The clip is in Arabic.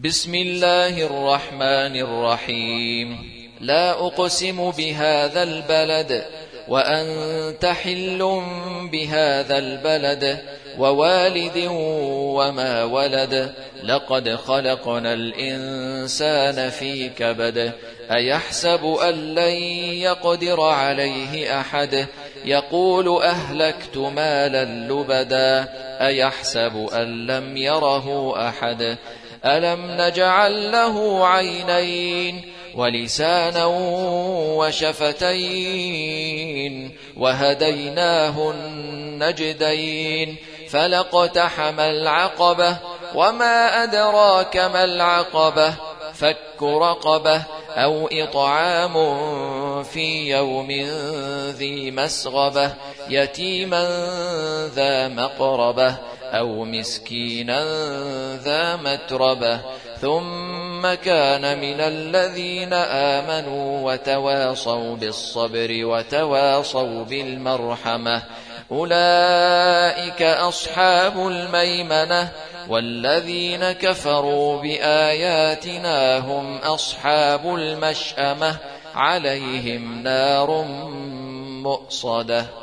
بسم الله الرحمن الرحيم. لا أقسم بهذا البلد وأنت حل بهذا البلد ووالد وما ولد لقد خلقنا الإنسان في كبد أيحسب أن لن يقدر عليه أحد يقول أهلكت مالا لبدا أيحسب أن لم يره أحد ألم نجعل له عينين ولسانا وشفتين وهديناه النجدين فلاقتحم العقبة وما أدراك ما العقبة فك رقبة أو إطعام في يوم ذي مسغبة يتيما ذا مقربة أو مسكينا ذا متربة ثم كان من الذين آمنوا وتواصوا بالصبر وتواصوا بالمرحمة أولئك أصحاب الميمنة والذين كفروا بآياتنا هم أصحاب المشأمة عليهم نار مؤصدة.